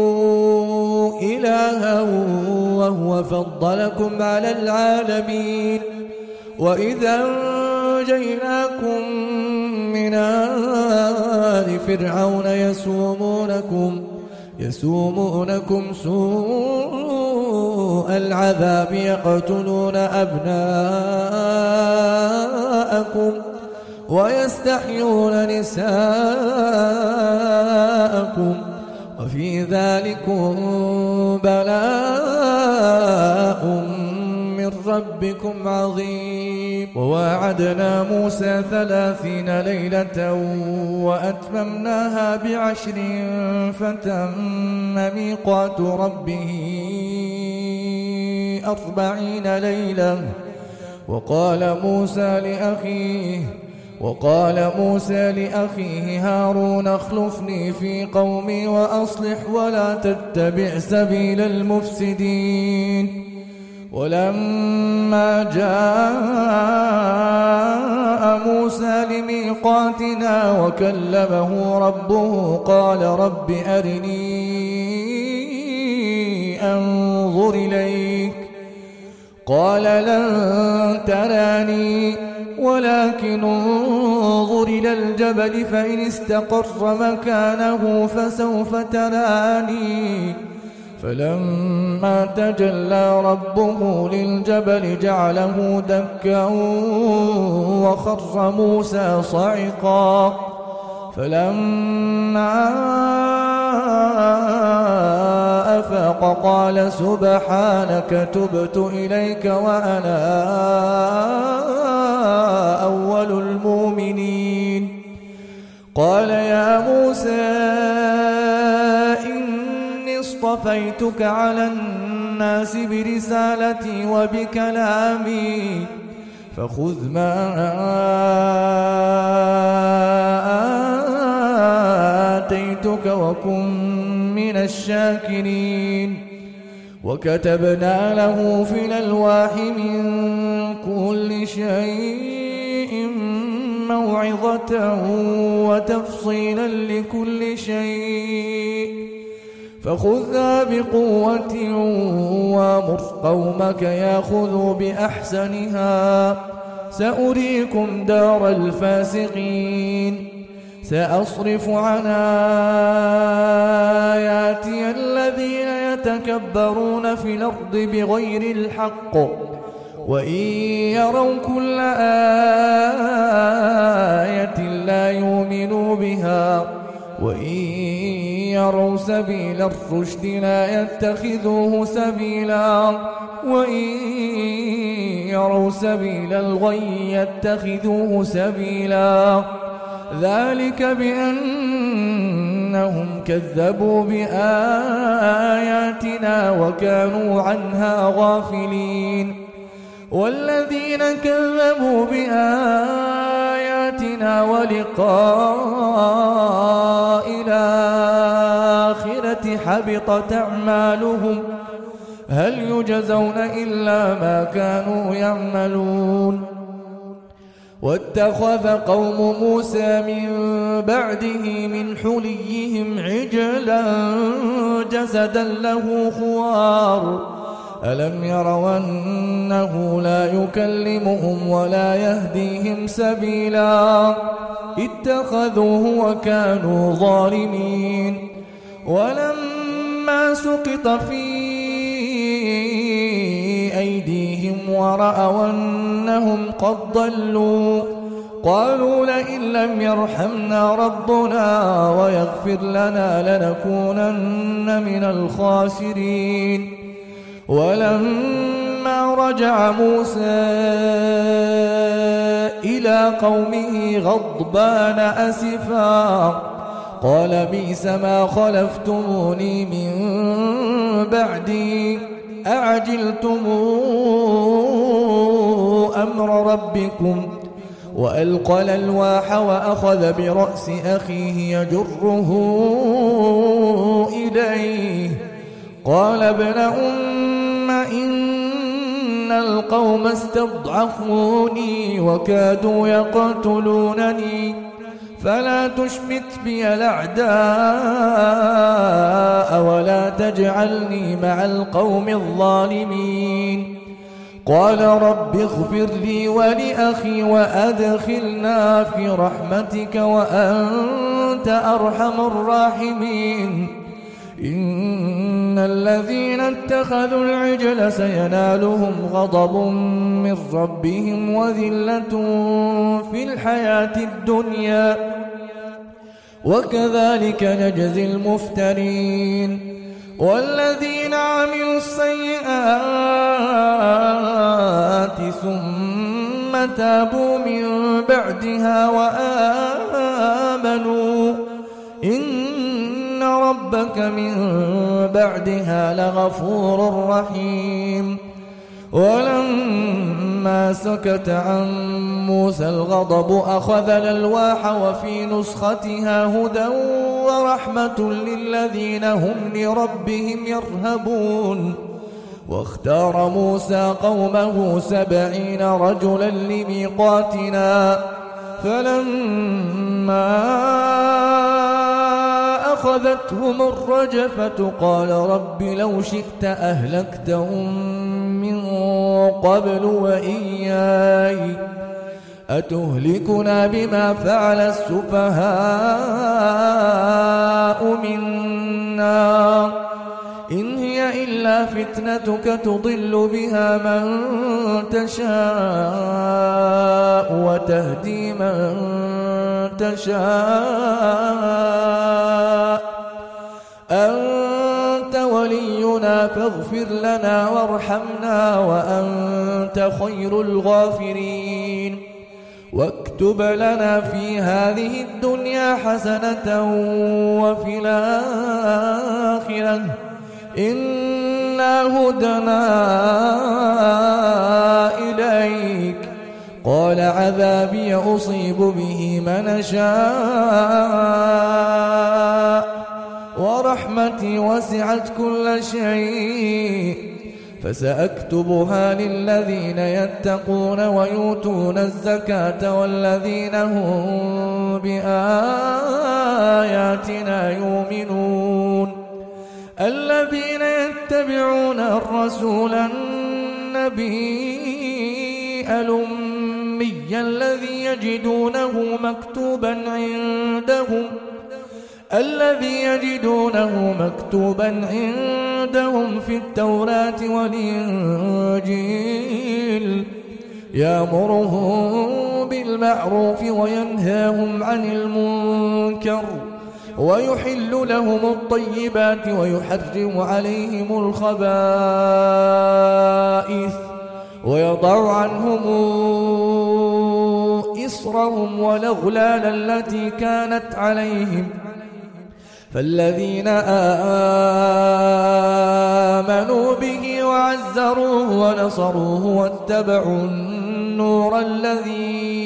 إلها وهو فضلكم على العالمين وإذا أنجيناكم من آل فرعون يسومونكم سوء العذاب يقتلون أبناءكم ويستحيون نساءكم وفي ذلكم بلاء من ربكم عظيم وواعدنا موسى 30 ليلة وأتممناها ب10 فتم ميقات ربه 40 ليلة وقال موسى لأخيه هارون اخلفني في قومي وأصلح ولا تتبع سبيل المفسدين ولما جاء موسى لميقاتنا وكلمه ربه قال رب أرني أنظر إليك قال لن تراني ولكن انظر إلى الجبل فإن استقر مكانه فسوف تراني فلما تجلى ربه للجبل جعله دكا وخر موسى صعقا فلما أفاق قال سبحانك تبت إليك وأنا أول المؤمنين قال يا موسى إني اصطفيتك على الناس برسالتي وبكلامي فخذ ما آتيتك وكن من الشاكرين وكتبنا له في الألواح من كل شيء موعظة وتفصيلا لكل شيء فخذها بقوة وامر قومك ياخذوا بأحسنها سأريكم دار الفاسقين سأصرف عن آياتي الذين يتكبرون في الأرض بغير الحق وإن يروا كل آية لا يؤمنوا بها وإن يروا سبيل الرشد لا يتخذوه سبيلا وإن يروا سبيل الغي يتخذوه سبيلا ذلك بأنهم كذبوا بآياتنا وكانوا عنها غافلين والذين كذبوا بآياتنا ولقاء الآخرة حبطت أعمالهم هل يجزون إلا ما كانوا يعملون واتخذ قوم موسى من بعده من حليهم عجلا جسدا له خوار ألم يروا أنه لا يكلمهم ولا يهديهم سبيلا اتخذوه وكانوا ظالمين ولما سقط في أيديهم ورأوا أنهم قد ضلوا قالوا لئن لم يرحمنا ربنا ويغفر لنا لنكونن من الخاسرين ولما رجع موسى إلى قومه غضبان أسفا قال بئس ما خلفتموني من بعدي أعجلتم أمر ربكم وألقى الألواح وأخذ برأس أخيه يجره إليه قال ابن أم إن القوم استضعفوني وكادوا يقتلونني فلا تشمت بي الأعداء ولا تجعلني مع القوم الظالمين قال رب اغفر لي ولأخي وأدخلنا في رحمتك وأنت أرحم الراحمين إن الذين اتخذوا العجل سينالهم غضب من ربهم وذلة في الحياة الدنيا وكذلك نجزي المفترين والذين عملوا السيئات ثم تابوا من بعدها وآمنوا إن ربك من بعدها لغفور رحيم ولما سكت عن موسى الغضب أخذ الألواح وفي نسختها هدى ورحمة للذين هم لربهم يرهبون واختار موسى قومه 70 رجلا لميقاتنا فلما أخذتهم الرجفة قال رب لو شئت أهلكتهم من قبل وإياي أتهلكنا بما فعل السفهاء منا إن هي إلا فتنتك تضل بها من تشاء وتهدي من تشاء أنت ولينا فاغفر لنا وارحمنا وأنت خير الغافرين واكتب لنا في هذه الدنيا حسنة وفي الآخرة إنا هدنا إليك قال عذابي أصيب به من شاء ورحمتي وسعت كل شيء فسأكتبها للذين يتقون ويؤتون الزكاة والذين هم بآياتنا يؤمنون الذين يتبعون الرسول النبي الأمي الذي يجدونه مكتوبا عندهم في التوراة والإنجيل يأمرهم بالمعروف وينهاهم عن المنكر ويحل لهم الطيبات ويحرم عليهم الخبائث ويضع عنهم إصرهم والأغلال التي كانت عليهم فالذين آمنوا به وعزروه ونصروه واتبعوا النور الذي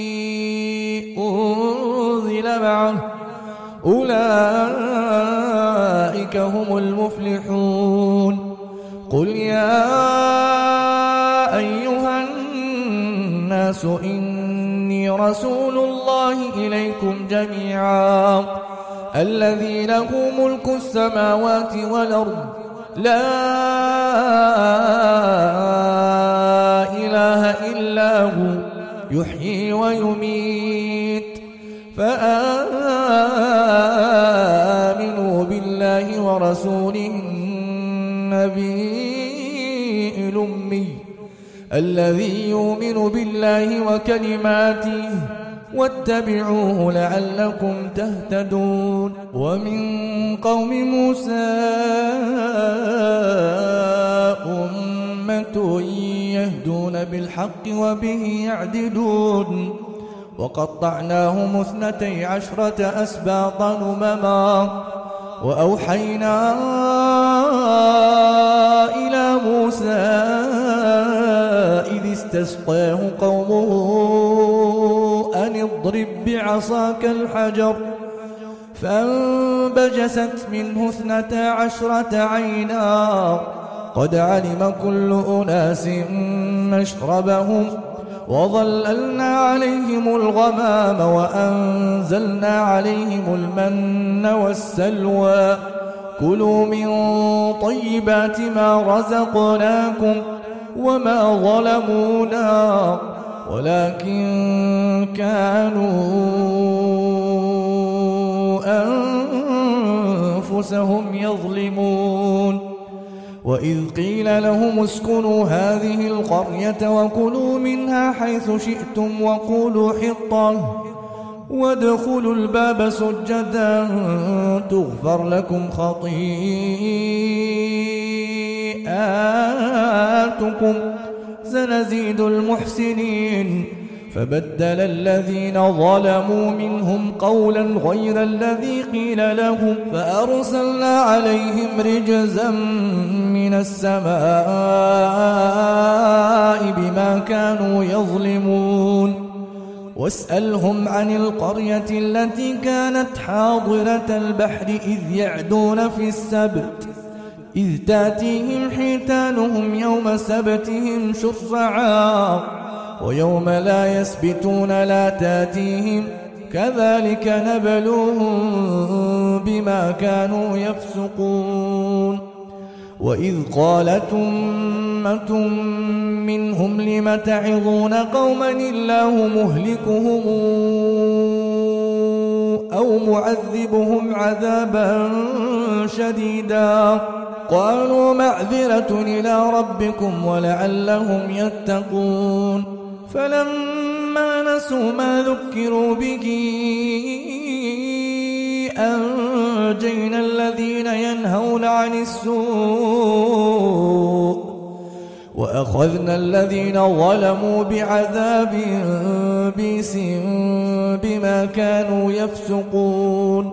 أنزل معه أولئك هم المفلحون قل يا أيها الناس إني رسول الله إليكم جميعا الذي له ملك السماوات والأرض لا إله إلا هو يحيي ويميت فآمنوا بالله ورسوله النبي الأمي الذي يؤمن بالله وكلماته واتبعوه لعلكم تهتدون ومن قوم موسى أمة يهدون بالحق وبه يعدلون وقطعناهم 12 أسباطا أمما وأوحينا إلى موسى إذ استسقاه قومه أن اضرب بعصاك الحجر فانبجست منه 12 عينا قد علم كل أناس مشربهم وظللنا عليهم الغمام وأنزلنا عليهم المن والسلوى كلوا من طيبات ما رزقناكم وما ظلمونا ولكن كانوا أنفسهم يظلمون وإذ قيل لهم اسكنوا هذه القرية وكلوا منها حيث شئتم وقولوا حطة وادخلوا الباب سجدا تغفر لكم خطيئاتكم سنزيد المحسنين فبدل الذين ظلموا منهم قولا غير الذي قيل لهم فأرسلنا عليهم رجزا من السماء بما كانوا يظلمون واسألهم عن القرية التي كانت حاضرة البحر إذ يعدون في السبت إذ تأتيهم حيتانهم يوم سبتهم شرعا ويوم لا يسبتون لا تأتيهم كذلك نبلوهم بما كانوا يفسقون وإذ قالت أمة منهم لم تعظون قوما الله مهلكهم أو معذبهم عذابا شديدا قالوا معذرة إلى ربكم ولعلهم يتقون فلما نسوا ما ذكروا به أنجينا الذين ينهون عن السوء وأخذنا الذين ظلموا بعذاب بئس بما كانوا يفسقون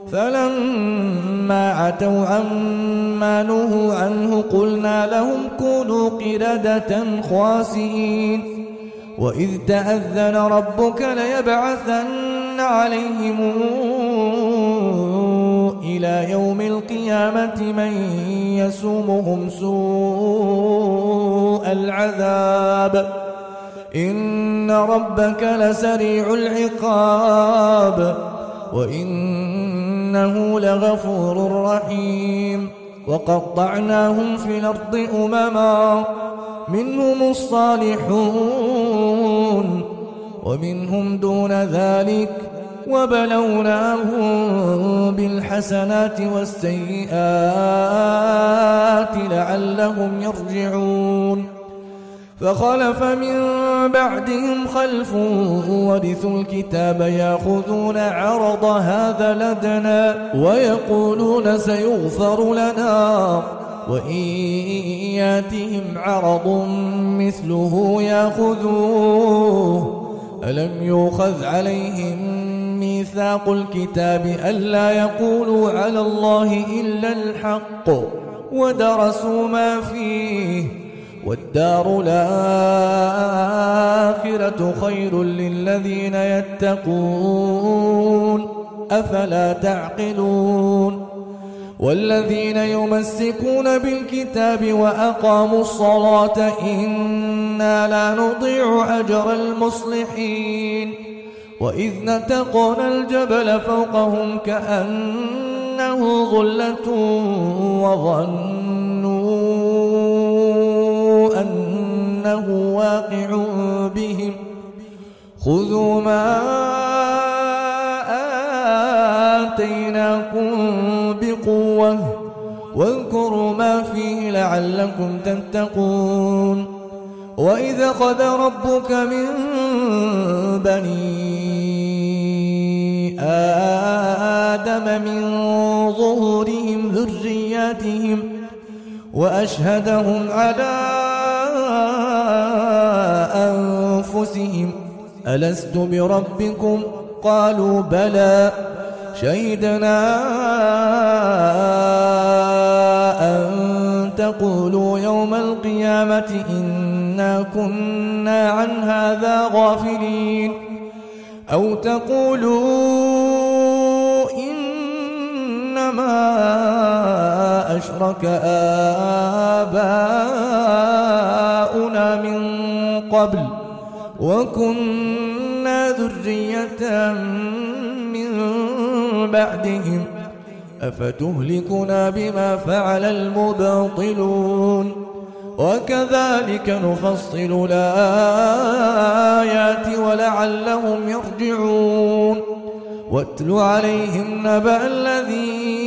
فلما عتوا عما نهوا عنه قلنا لهم كونوا قردة خاسئين وإذ تأذن ربك ليبعثن عليهم إلى يوم القيامة من يسومهم سوء العذاب إن ربك لسريع العقاب وإنه لغفور رحيم وقطعناهم في الأرض أمما منهم الصالحون ومنهم دون ذلك وبلوناهم بالحسنات والسيئات لعلهم يرجعون فخلف من بعدهم خلف ورثوا الكتاب يأخذون عرض هذا الأدنى ويقولون سيغفر لنا وإن ياتهم عرض مثله يأخذوه ألم يؤخذ عليهم ميثاق الكتاب ألا يقولوا على الله إلا الحق ودرسوا ما فيه والدار الآخرة خير للذين يتقون أفلا تعقلون والذين يمسكون بالكتاب وأقاموا الصلاة إنا لا نضيع أجر المصلحين وإذ نتقنا الجبل فوقهم كأنه ظلة وظنوا أنه واقع بهم خذوا ما آتيناكم بقوة واذكروا ما فيه لعلكم تتقون وإذ أخذ ربك من بني آدم من ظهورهم ذرياتهم وأشهدهم على أنفسهم ألست بربكم قالوا بلى شهدنا أن تقولوا يوم القيامة إنا كنا عن هذا غافلين أو تقولوا إنما أشرك آباؤنا من قبل وكنا ذرية من بعدهم أفتهلكنا بما فعل المبطلون وكذلك نفصل الآيات ولعلهم يرجعون واتل عليهم نبأ الذي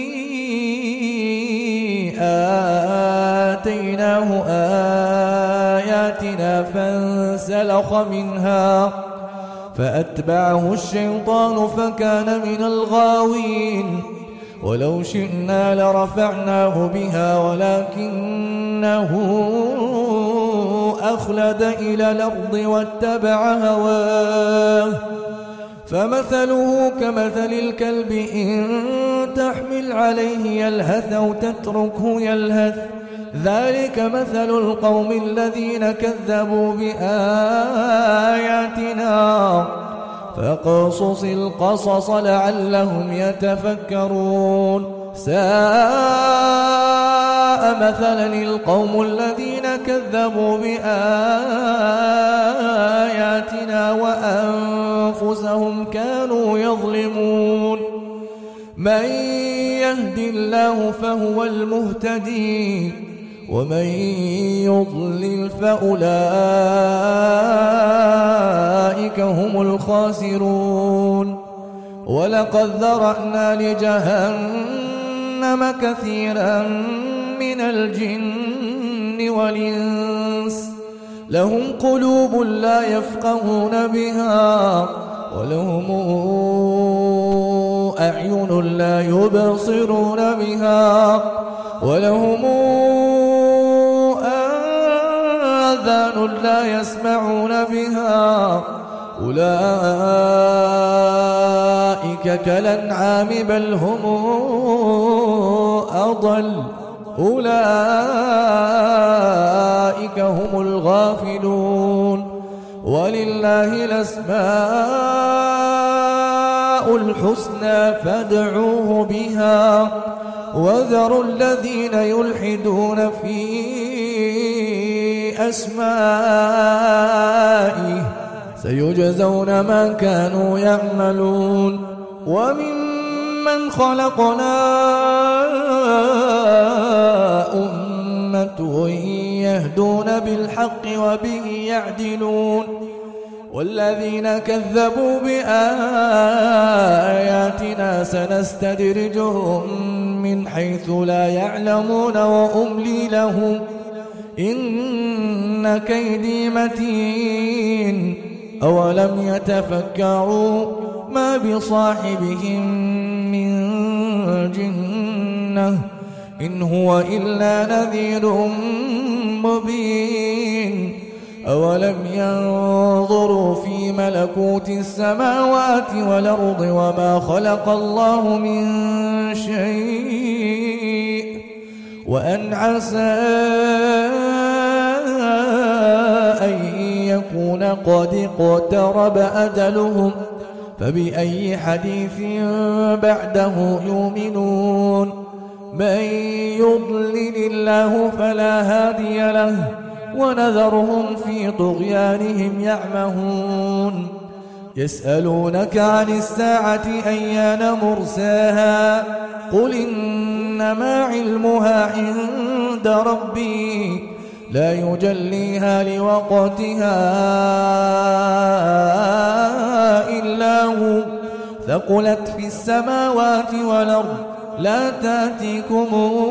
آتيناه آياتنا فانسلخ منها فأتبعه الشيطان فكان من الغاوين ولو شئنا لرفعناه بها ولكنه أخلد إلى الأرض واتبع هواه فمثله كمثل الكلب إن تحمل عليه يلهث أو تتركه يلهث ذلك مثل القوم الذين كذبوا بآياتنا فاقصص القصص لعلهم يتفكرون ساء مثلا القوم الذين كذبوا بآياتنا وأنفسهم كانوا يظلمون من يهد الله فهو المهتدي ومن يضلل فأولئك هم الخاسرون ولقد ذرأنا لجهنم كثيرا من الجن والإنس لهم قلوب لا يفقهون بها ولهم أعين لا يبصرون بها ولهم آذان لا يسمعون بها أولئك كالأنعام بل هم أضل أولئك هم الغافلون ولله الأسماء الحسنى فادعوه بها وذروا الذين يلحدون في أسمائه سيجزون ما كانوا يعملون وممن خلقنا أمة يهدون بالحق وبه يعدلون والذين كذبوا بآياتنا سنستدرجهم من حيث لا يعلمون وأملي لهم إن كيدي متين أولم يتفكروا ما بصاحبهم من جنة إن هو إلا نذير مبين أولم ينظروا في ملكوت السماوات والأرض وما خلق الله من شيء وأن عسى أن يكون قد اقترب أجلهم فبأي حديث بعده يؤمنون من يضلل الله فلا هادي له ونذرهم في طغيانهم يعمهون يسألونك عن الساعة أيان مرساها قل إنما علمها عند ربي لا يجليها لوقتها إلا هو ثقلت في السماوات والأرض لا تأتيكم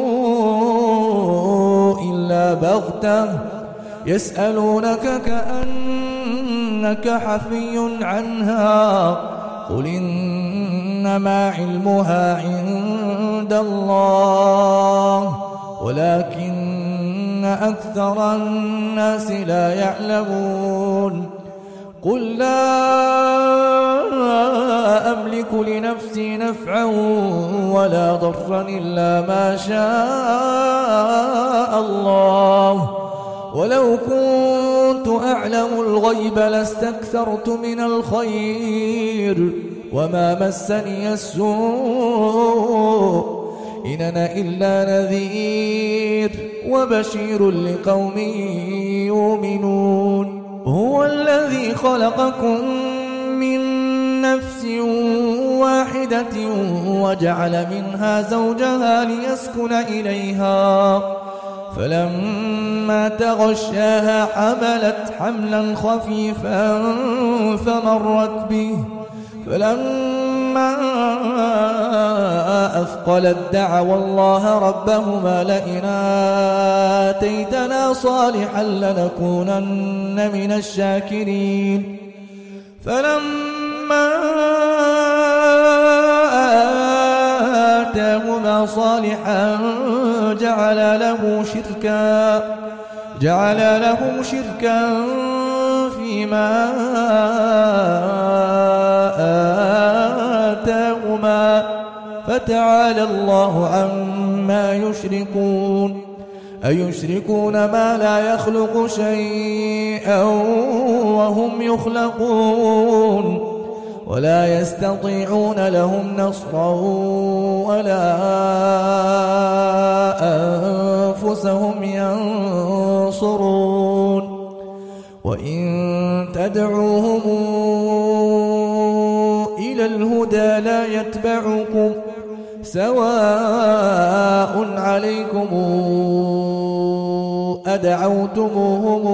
إلا بغتة يسألونك كأنك حفي عنها قل إنما علمها عند الله ولكن أكثر الناس لا يعلمون قل لا أملك لنفسي نفعا ولا ضرا إلا ما شاء الله ولو كنت أعلم الغيب لاستكثرت من الخير وما مسني السوء إن أنا إلا نذير وبشير لقوم يؤمنون هو الذي خلقكم من نفس واحدة وجعل منها زوجها ليسكن إليها فلما تغشاها حملت حملا خفيفا فمرت به فلما أثقلت دعوا الله ربهما لئن آتيتنا صالحا لنكونن من الشاكرين فلما آتاهما صالحا جعل له شركا فيما آتاهما فتعالى الله عما يشركون أيشركون ما لا يخلق شيئا وهم يخلقون ولا يستطيعون لهم نصرا ولا أنفسهم ينصرون وإن تدعوهم إلى الهدى لا يتبعكم سواء عليكم أدعوتموهم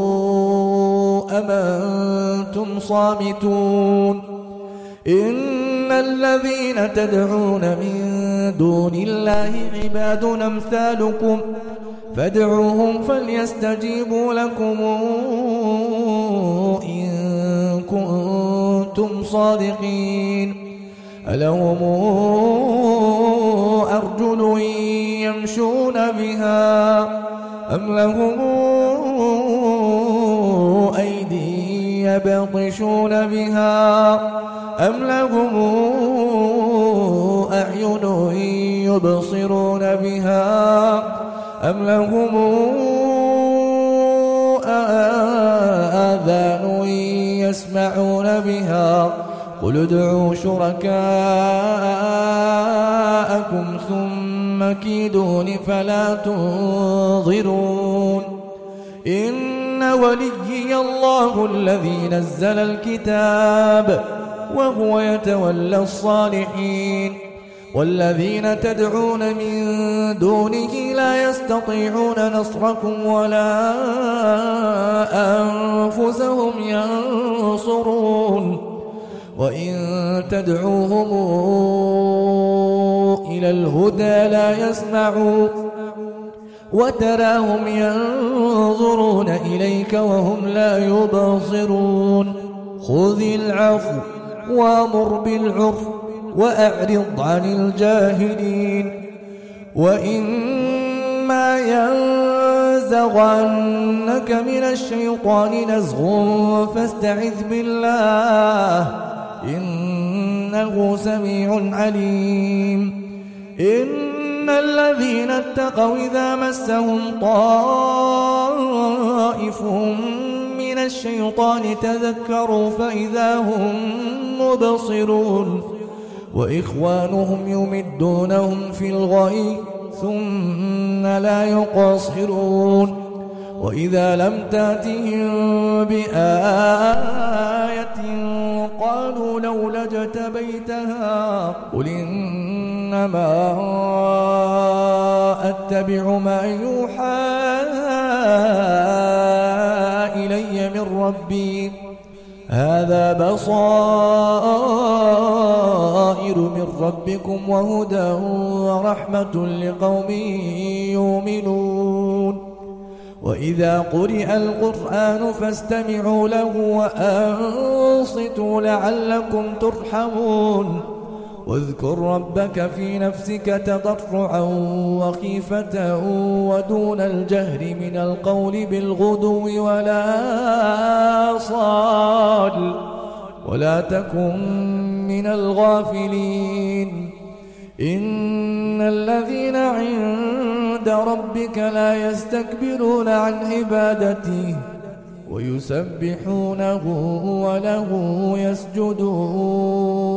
أم أنتم صامتون إن الذين تدعون من دون الله عباد أمثالكم فادعوهم فليستجيبوا لكم إن كنتم صادقين ألهم أرجل يمشون بها أم لهم أيدي يبطشون بها أم لهم أعين يبصرون بها أم لهم آذان يسمعون بها قل ادعوا شركاءكم ثم كيدون فلا تنظرون إن وليي الله الذي نزل الكتاب وهو يتولى الصالحين والذين تدعون من دونه لا يستطيعون نصركم ولا أنفسهم ينصرون وإن تدعوهم إلى الهدى لا يسمعون وتراهم ينظرون إليك وهم لا يبصرون خذ العفو وامر بالعرف وأعرض عن الجاهلين وإما ينزغنك من الشيطان نزغ فاستعذ بالله إنه سميع عليم إن الذين اتقوا إذا مسهم طائف من الشيطان تذكروا فإذا هم مبصرون وإخوانهم يمدونهم في الغي ثم لا يقصرون وإذا لم تأتهم بآية قالوا لولا اجتبيتها قل إنما أتبع ما يوحى إلي من ربي هذا بصائر من ربكم وهدى ورحمة لقوم يؤمنون وإذا قرئ القرآن فاستمعوا له وأنصتوا لعلكم ترحمون واذكر ربك في نفسك تضرعا وخيفة ودون الجهر من القول بالغدو ولا صال ولا تكن من الغافلين إن الذين عند ربك لا يستكبرون عن عبادته ويسبحونه وله يسجدون